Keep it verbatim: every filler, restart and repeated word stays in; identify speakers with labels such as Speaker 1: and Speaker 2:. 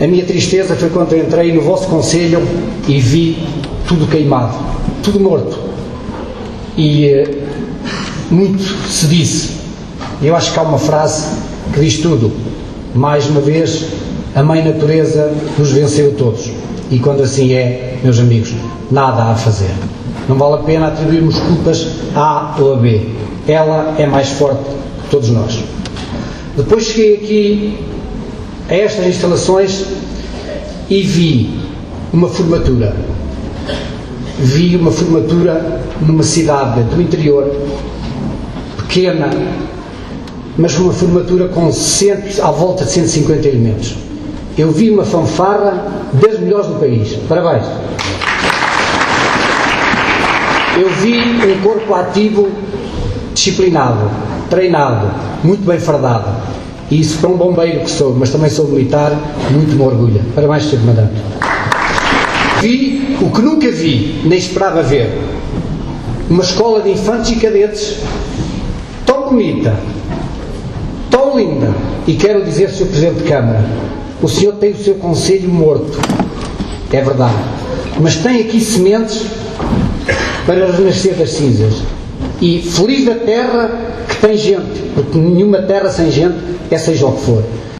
Speaker 1: A minha tristeza foi quando entrei no vosso conselho e vi tudo queimado, tudo morto. E eh, muito se disse. Eu acho que há uma frase que diz tudo. Mais uma vez, a Mãe Natureza nos venceu todos. E quando assim é, meus amigos, nada há a fazer. Não vale a pena atribuirmos culpas a A ou a B. Ela é mais forte que todos nós. Depois cheguei aqui a estas instalações e vi uma formatura. Vi uma formatura numa cidade do interior, pequena, mas uma formatura com cento, à volta de cento e cinquenta elementos. Eu vi uma fanfarra das melhores do país. Parabéns. Eu vi um corpo ativo, disciplinado, treinado, muito bem fardado. E isso para um bombeiro que sou, mas também sou militar, muito me orgulha. Parabéns, senhor Comandante. Vi o que nunca vi, nem esperava ver. Uma escola de infantes e cadetes tão bonita, tão linda. E quero dizer, senhor Presidente de Câmara, o senhor tem o seu conselho morto. É verdade. Mas tem aqui sementes para renascer das cinzas. E feliz da terra que tem gente, porque nenhuma terra sem gente é seja o que for.